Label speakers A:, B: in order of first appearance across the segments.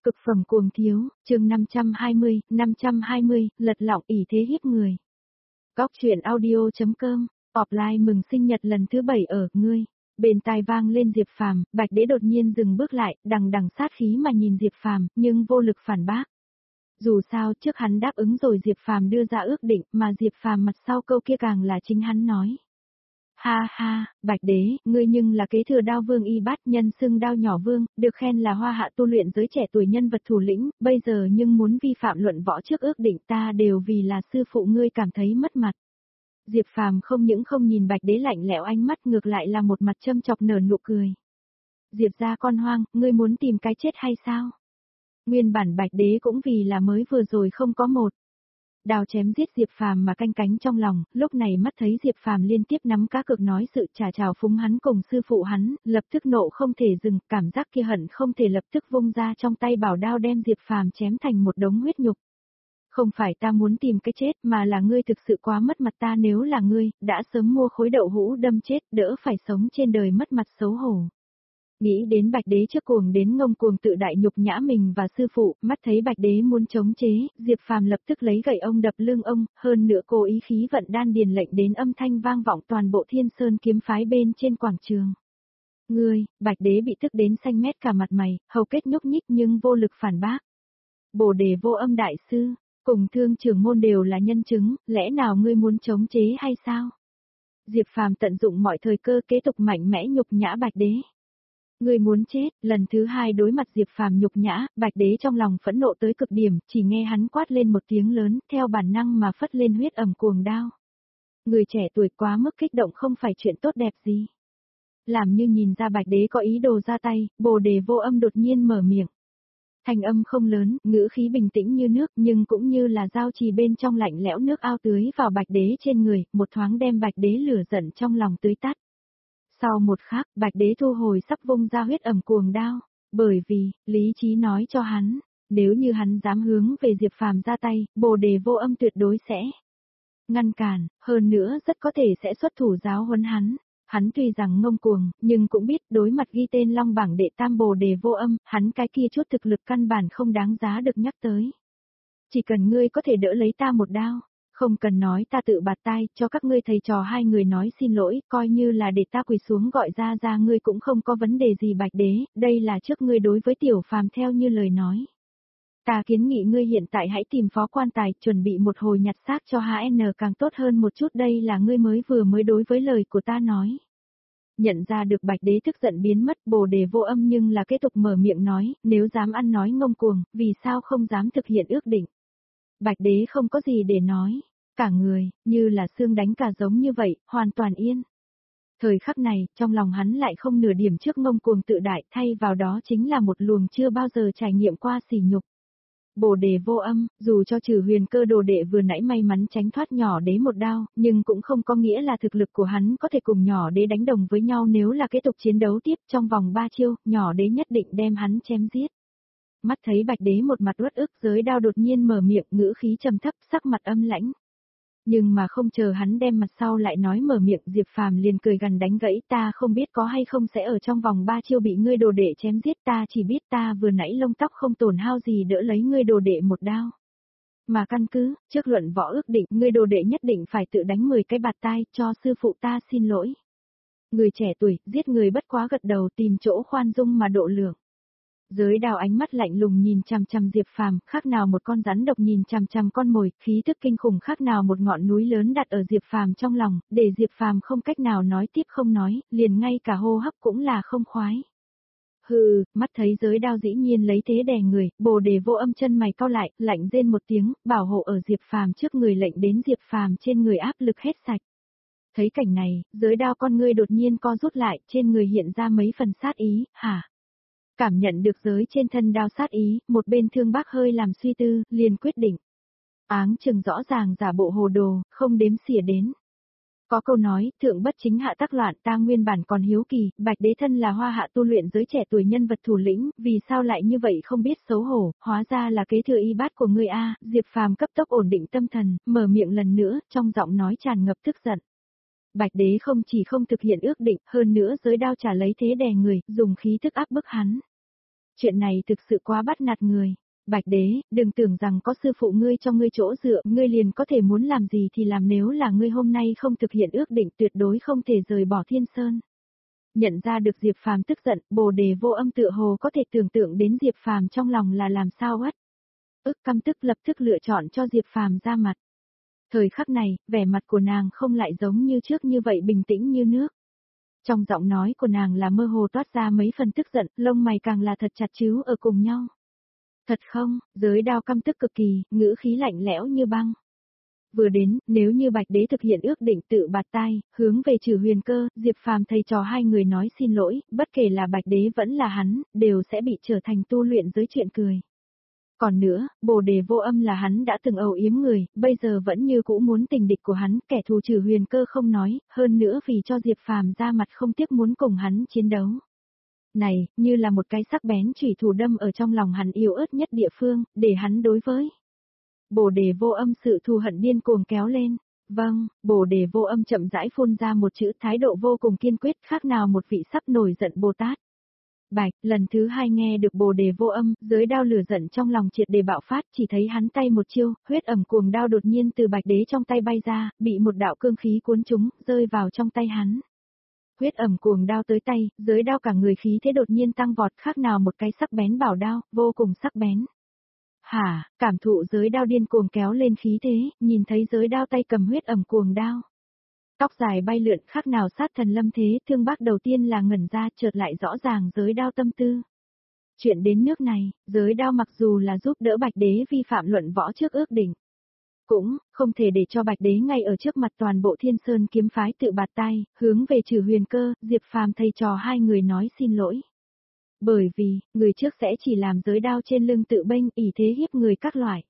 A: Cực phẩm cuồng thiếu, chương 520, lật lọng ỷ thế hiếp người. Góc truyện audio.com, offline mừng sinh nhật lần thứ 7 ở, ngươi. Bên tai vang lên Diệp Phàm, Bạch Đế đột nhiên dừng bước lại, đằng đằng sát khí mà nhìn Diệp Phàm, nhưng vô lực phản bác. Dù sao, trước hắn đáp ứng rồi Diệp Phàm đưa ra ước định, mà Diệp Phàm mặt sau câu kia càng là chính hắn nói. Ha ha, Bạch Đế, ngươi nhưng là kế thừa Đao Vương Y Bát, nhân xưng Đao Nhỏ Vương, được khen là hoa hạ tu luyện giới trẻ tuổi nhân vật thủ lĩnh, bây giờ nhưng muốn vi phạm luận võ trước ước định ta đều vì là sư phụ ngươi cảm thấy mất mặt. Diệp Phàm không những không nhìn Bạch Đế lạnh lẽo ánh mắt, ngược lại là một mặt châm chọc nở nụ cười. Diệp gia con hoang, ngươi muốn tìm cái chết hay sao? Nguyên bản Bạch Đế cũng vì là mới vừa rồi không có một đao chém giết Diệp Phàm mà canh cánh trong lòng, lúc này mắt thấy Diệp Phàm liên tiếp nắm cá cược nói sự trả trào phúng hắn cùng sư phụ hắn, lập tức nộ không thể dừng, cảm giác kia hận không thể lập tức vung ra trong tay bảo đao đem Diệp Phàm chém thành một đống huyết nhục. Không phải ta muốn tìm cái chết mà là ngươi thực sự quá mất mặt, ta nếu là ngươi, đã sớm mua khối đậu hũ đâm chết, đỡ phải sống trên đời mất mặt xấu hổ. Nghĩ đến Bạch Đế trước cuồng đến ngông cuồng tự đại nhục nhã mình và sư phụ, mắt thấy Bạch Đế muốn chống chế, Diệp Phàm lập tức lấy gậy ông đập lưng ông, hơn nữa cố ý khí vận đan điền lệnh đến âm thanh vang vọng toàn bộ Thiên Sơn kiếm phái bên trên quảng trường. Ngươi, Bạch Đế bị tức đến xanh mét cả mặt mày, hầu kết nhúc nhích nhưng vô lực phản bác. Bồ Đề Vô Âm đại sư, cùng Thương trưởng môn đều là nhân chứng, lẽ nào ngươi muốn chống chế hay sao? Diệp Phàm tận dụng mọi thời cơ kế tục mạnh mẽ nhục nhã Bạch Đế. Ngươi muốn chết, lần thứ hai đối mặt Diệp Phàm nhục nhã, Bạch Đế trong lòng phẫn nộ tới cực điểm, chỉ nghe hắn quát lên một tiếng lớn, theo bản năng mà phất lên huyết ẩm cuồng đao. Người trẻ tuổi quá mức kích động không phải chuyện tốt đẹp gì. Làm như nhìn ra Bạch Đế có ý đồ ra tay, Bồ Đề Vô Âm đột nhiên mở miệng. Thanh âm không lớn, ngữ khí bình tĩnh như nước, nhưng cũng như là dao chì bên trong lạnh lẽo nước ao tưới vào Bạch Đế trên người, một thoáng đem Bạch Đế lửa giận trong lòng tưới tắt. Sau một khắc, Bạch Đế thu hồi sắp vung ra huyết ẩm cuồng đao, bởi vì, lý trí nói cho hắn, nếu như hắn dám hướng về Diệp Phàm ra tay, Bồ Đề Vô Âm tuyệt đối sẽ ngăn cản, hơn nữa rất có thể sẽ xuất thủ giáo huấn hắn. Hắn tuy rằng ngông cuồng, nhưng cũng biết đối mặt ghi tên Long bảng đệ tam Bồ Đề Vô Âm, hắn cái kia chút thực lực căn bản không đáng giá được nhắc tới. Chỉ cần ngươi có thể đỡ lấy ta một đao. Không cần nói ta tự bạt tai, cho các ngươi thầy trò hai người nói xin lỗi, coi như là để ta quỳ xuống gọi ra ngươi cũng không có vấn đề gì. Bạch Đế, đây là trước ngươi đối với Tiểu Phàm theo như lời nói. Ta kiến nghị ngươi hiện tại hãy tìm phó quan tài, chuẩn bị một hồi nhặt xác cho HN càng tốt hơn một chút, đây là ngươi mới đối với lời của ta nói. Nhận ra được Bạch Đế tức giận biến mất, Bồ Đề Vô Âm nhưng là kế tục mở miệng nói, nếu dám ăn nói ngông cuồng, vì sao không dám thực hiện ước định. Bạch Đế không có gì để nói, cả người, như là xương đánh cả giống như vậy, hoàn toàn yên. Thời khắc này, trong lòng hắn lại không nửa điểm trước ngông cuồng tự đại, thay vào đó chính là một luồng chưa bao giờ trải nghiệm qua sỉ nhục. Bồ Đề Vô Âm, dù cho Trừ Huyền Cơ đồ đệ vừa nãy may mắn tránh thoát nhỏ đế một đao, nhưng cũng không có nghĩa là thực lực của hắn có thể cùng nhỏ đế đánh đồng với nhau, nếu là kế tục chiến đấu tiếp trong vòng 3 chiêu, nhỏ đế nhất định đem hắn chém giết. Mắt thấy Bạch Đế một mặt uất ức, Giới Đao đột nhiên mở miệng, ngữ khí trầm thấp, sắc mặt âm lãnh. Nhưng mà không chờ hắn đem mặt sau lại nói mở miệng, Diệp Phàm liền cười gằn đánh gãy, ta không biết có hay không sẽ ở trong vòng 3 chiêu bị ngươi đồ đệ chém giết, ta chỉ biết ta vừa nãy lông tóc không tổn hao gì đỡ lấy ngươi đồ đệ một đao. Mà căn cứ, trước luận võ ước định, ngươi đồ đệ nhất định phải tự đánh 10 cái bạt tai, cho sư phụ ta xin lỗi. Người trẻ tuổi, giết người bất quá gật đầu, tìm chỗ khoan dung mà độ lượng. Giới Đao ánh mắt lạnh lùng nhìn chằm chằm Diệp Phàm, khác nào một con rắn độc nhìn chằm chằm con mồi, khí tức kinh khủng khác nào một ngọn núi lớn đặt ở Diệp Phàm trong lòng, để Diệp Phàm không cách nào nói tiếp không nói, liền ngay cả hô hấp cũng là không khoái. Hừ, mắt thấy Giới Đao dĩ nhiên lấy thế đè người, Bồ Đề Vô Âm chân mày cau lại, lạnh rên một tiếng, bảo hộ ở Diệp Phàm trước người, lệnh đến Diệp Phàm trên người áp lực hết sạch. Thấy cảnh này, Giới Đao con ngươi đột nhiên co rút lại, trên người hiện ra mấy phần sát ý, hả? Cảm nhận được giới trên thân đao sát ý, một bên Thương Bác hơi làm suy tư, liền quyết định. Áng chừng rõ ràng giả bộ hồ đồ, không đếm xỉa đến. Có câu nói, thượng bất chính hạ tác loạn, ta nguyên bản còn hiếu kỳ, Bạch Đế thân là hoa hạ tu luyện giới trẻ tuổi nhân vật thủ lĩnh, vì sao lại như vậy không biết xấu hổ, hóa ra là kế thừa y bát của ngươi a. Diệp Phàm cấp tốc ổn định tâm thần, mở miệng lần nữa, trong giọng nói tràn ngập tức giận. Bạch Đế không chỉ không thực hiện ước định, hơn nữa Giới Đao trả lấy thế đè người, dùng khí tức áp bức hắn. Chuyện này thực sự quá bắt nạt người. Bạch đế, đừng tưởng rằng có sư phụ ngươi cho ngươi chỗ dựa, ngươi liền có thể muốn làm gì thì làm, nếu là ngươi hôm nay không thực hiện ước định tuyệt đối không thể rời bỏ Thiên Sơn. Nhận ra được Diệp Phàm tức giận, Bồ Đề Vô Âm tựa hồ có thể tưởng tượng đến Diệp Phàm trong lòng là làm sao ất. Căm tức lập tức lựa chọn cho Diệp Phàm ra mặt. Thời khắc này, vẻ mặt của nàng không lại giống như trước như vậy bình tĩnh như nước. Trong giọng nói của nàng là mơ hồ toát ra mấy phần tức giận, lông mày càng là thật chặt chíu ở cùng nhau. Thật không, Giới Đao căm tức cực kỳ, ngữ khí lạnh lẽo như băng. Vừa đến, nếu như Bạch Đế thực hiện ước định tự bạt tai, hướng về Trừ Huyền Cơ, Diệp Phàm thầy trò hai người nói xin lỗi, bất kể là Bạch Đế vẫn là hắn, đều sẽ bị trở thành tu luyện giới chuyện cười. Còn nữa, Bồ Đề Vô Âm là hắn đã từng âu yếm người, bây giờ vẫn như cũ muốn tình địch của hắn, kẻ thù Trừ Huyền Cơ không nói, hơn nữa vì cho Diệp Phàm ra mặt không tiếc muốn cùng hắn chiến đấu. Này, như là một cái sắc bén chủy thủ đâm ở trong lòng hắn yếu ớt nhất địa phương, để hắn đối với Bồ Đề Vô Âm sự thù hận điên cuồng kéo lên. Vâng, Bồ Đề Vô Âm chậm rãi phun ra một chữ, thái độ vô cùng kiên quyết, khác nào một vị sắp nổi giận Bồ Tát. Bạch, lần thứ hai nghe được Bồ Đề Vô Âm, Giới Đao lửa giận trong lòng triệt để bạo phát, chỉ thấy hắn tay một chiêu, huyết ẩm cuồng đao đột nhiên từ Bạch Đế trong tay bay ra, bị một đạo cương khí cuốn trúng, rơi vào trong tay hắn. Huyết ẩm cuồng đao tới tay, Giới Đao cả người khí thế đột nhiên tăng vọt, khác nào một cái sắc bén bảo đao, vô cùng sắc bén. Hả, cảm thụ Giới Đao điên cuồng kéo lên khí thế, nhìn thấy Giới Đao tay cầm huyết ẩm cuồng đao. Tóc dài bay lượn, khác nào sát thần lâm thế, Thương Bác đầu tiên là ngẩn ra, chợt lại rõ ràng Giới Đao tâm tư. Chuyện đến nước này, Giới Đao mặc dù là giúp đỡ Bạch Đế vi phạm luận võ trước ước định, cũng không thể để cho Bạch Đế ngay ở trước mặt toàn bộ Thiên Sơn kiếm phái tự bạt tai, hướng về Trừ Huyền Cơ, Diệp Phàm thầy trò hai người nói xin lỗi. Bởi vì, người trước sẽ chỉ làm Giới Đao trên lưng tự bênh, ỷ thế hiếp người các loại.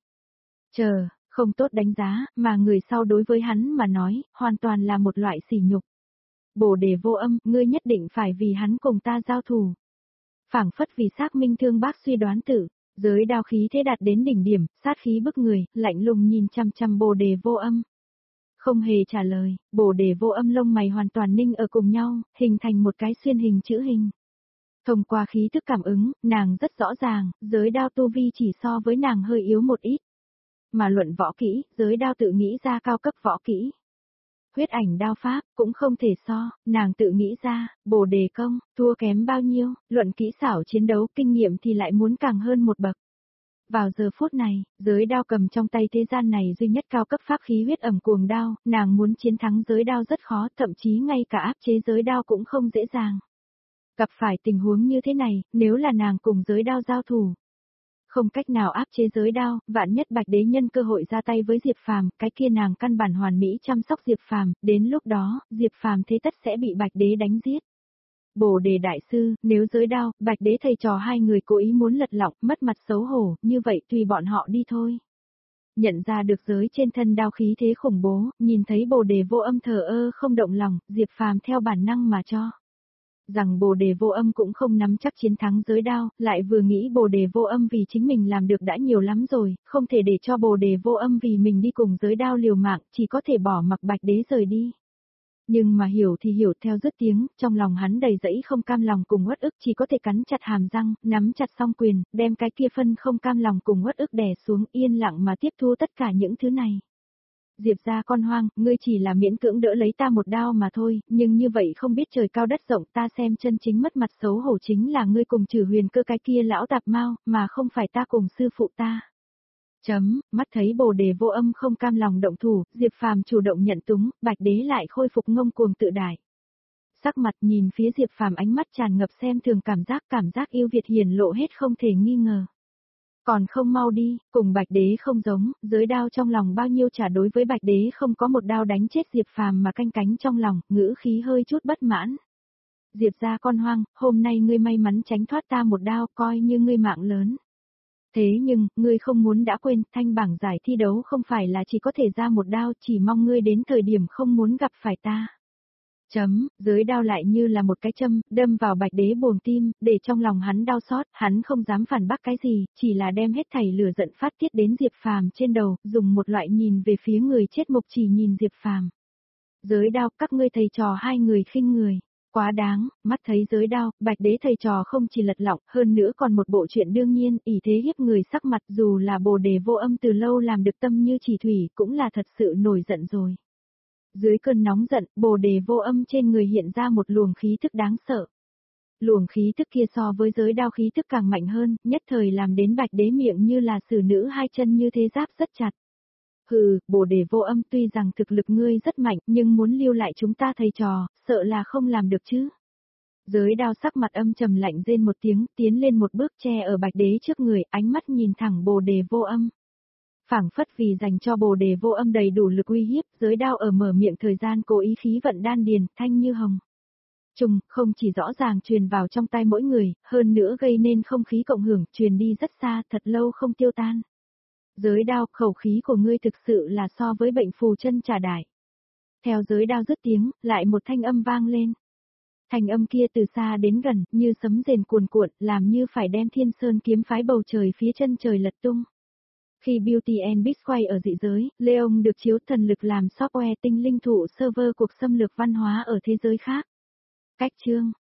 A: Không tốt đánh giá, mà người sau đối với hắn mà nói, hoàn toàn là một loại sỉ nhục. Bồ Đề Vô Âm, ngươi nhất định phải vì hắn cùng ta giao thù. Phảng phất vì xác minh Thương Bác suy đoán tử, Giới Đao khí thế đạt đến đỉnh điểm, sát khí bức người, lạnh lùng nhìn chăm chăm Bồ Đề Vô Âm. Không hề trả lời, Bồ Đề Vô Âm lông mày hoàn toàn ninh ở cùng nhau, hình thành một cái xuyên hình chữ hình. Thông qua khí thức cảm ứng, nàng rất rõ ràng, Giới Đao tu vi chỉ so với nàng hơi yếu một ít. Mà luận võ kỹ, Giới Đao tự nghĩ ra cao cấp võ kỹ. Huyết ảnh đao pháp, cũng không thể so, nàng tự nghĩ ra, Bồ Đề công, thua kém bao nhiêu, luận kỹ xảo chiến đấu, kinh nghiệm thì lại muốn càng hơn một bậc. Vào giờ phút này, Giới Đao cầm trong tay thế gian này duy nhất cao cấp pháp khí huyết ẩm cuồng đao, nàng muốn chiến thắng Giới Đao rất khó, thậm chí ngay cả áp chế Giới Đao cũng không dễ dàng. Gặp phải tình huống như thế này, nếu là nàng cùng Giới Đao giao thủ, không cách nào áp chế Giới Đao, vạn nhất Bạch Đế nhân cơ hội ra tay với Diệp Phàm, cái kia nàng căn bản hoàn mỹ chăm sóc Diệp Phàm, đến lúc đó, Diệp Phàm thế tất sẽ bị Bạch Đế đánh giết. Bồ Đề đại sư, nếu Giới Đao, Bạch Đế thầy trò hai người cố ý muốn lật lọng, mất mặt xấu hổ, như vậy tùy bọn họ đi thôi. Nhận ra được giới trên thân đao khí thế khủng bố, nhìn thấy Bồ Đề Vô Âm thờ ơ không động lòng, Diệp Phàm theo bản năng mà cho rằng Bồ Đề Vô Âm cũng không nắm chắc chiến thắng Giới Đao, lại vừa nghĩ Bồ Đề Vô Âm vì chính mình làm được đã nhiều lắm rồi, không thể để cho Bồ Đề Vô Âm vì mình đi cùng Giới Đao liều mạng, chỉ có thể bỏ mặc Bạch Đế rời đi. Nhưng mà hiểu thì hiểu, theo dứt tiếng, trong lòng hắn đầy dẫy không cam lòng cùng uất ức, chỉ có thể cắn chặt hàm răng, nắm chặt song quyền, đem cái kia phân không cam lòng cùng uất ức đè xuống, yên lặng mà tiếp thu tất cả những thứ này. Diệp gia con hoang, ngươi chỉ là miễn cưỡng đỡ lấy ta một đao mà thôi, nhưng như vậy không biết trời cao đất rộng, ta xem chân chính mất mặt xấu hổ chính là ngươi cùng Trừ Huyền Cơ cái kia lão tạp mau, mà không phải ta cùng sư phụ ta. Mắt thấy Bồ Đề Vô Âm không cam lòng động thủ, Diệp Phàm chủ động nhận túng, Bạch Đế lại khôi phục ngông cuồng tự đại. Sắc mặt nhìn phía Diệp Phàm, ánh mắt tràn ngập xem thường, cảm giác yêu Việt hiển lộ hết không thể nghi ngờ. Còn không mau đi, cùng Bạch Đế không giống, Giới Đao trong lòng bao nhiêu trả đối với Bạch Đế không có một đao đánh chết Diệp Phàm mà canh cánh trong lòng, ngữ khí hơi chút bất mãn. Diệp gia con hoang, hôm nay ngươi may mắn tránh thoát ta một đao, coi như ngươi mạng lớn. Thế nhưng, ngươi không muốn đã quên, thanh bảng giải thi đấu không phải là chỉ có thể ra một đao, chỉ mong ngươi đến thời điểm không muốn gặp phải ta. Giới Đao lại như là một cái châm, đâm vào Bạch Đế buồng tim, để trong lòng hắn đau xót, hắn không dám phản bác cái gì, chỉ là đem hết thảy lửa giận phát tiết đến Diệp Phàm trên đầu, dùng một loại nhìn về phía người chết mục chỉ nhìn Diệp Phàm. Giới Đao, các ngươi thầy trò hai người khinh người. Quá đáng, mắt thấy giới đao, Bạch Đế thầy trò không chỉ lật lọng, hơn nữa còn một bộ chuyện đương nhiên, ỷ thế hiếp người sắc mặt dù là Bồ Đề Vô Âm từ lâu làm được tâm như chỉ thủy cũng là thật sự nổi giận rồi. Dưới cơn nóng giận, Bồ Đề Vô Âm trên người hiện ra một luồng khí thức đáng sợ. Luồng khí thức kia so với giới đao khí thức càng mạnh hơn, nhất thời làm đến Bạch Đế miệng như là xử nữ hai chân như thế giáp rất chặt. Hừ, Bồ Đề Vô Âm tuy rằng thực lực ngươi rất mạnh nhưng muốn lưu lại chúng ta thầy trò, sợ là không làm được chứ. Giới đao sắc mặt âm trầm lạnh rên một tiếng, tiến lên một bước che ở Bạch Đế trước người, ánh mắt nhìn thẳng Bồ Đề Vô Âm. Phảng phất vì dành cho Bồ Đề Vô Âm đầy đủ lực uy hiếp, giới đao ở mở miệng thời gian cố ý khí vận đan điền, thanh như hồng. Trùng, không chỉ rõ ràng truyền vào trong tay mỗi người, hơn nữa gây nên không khí cộng hưởng, truyền đi rất xa, thật lâu không tiêu tan. Giới đao, khẩu khí của ngươi thực sự là so với bệnh phù chân trà đại. Theo giới đao dứt tiếng, lại một thanh âm vang lên. Thanh âm kia từ xa đến gần, như sấm rền cuồn cuộn, làm như phải đem Thiên Sơn kiếm phái bầu trời phía chân trời lật tung. Khi Beauty and Beast quay ở dị giới, Leon được chiếu thần lực làm software tinh linh thụ server cuộc xâm lược văn hóa ở thế giới khác. Cách chương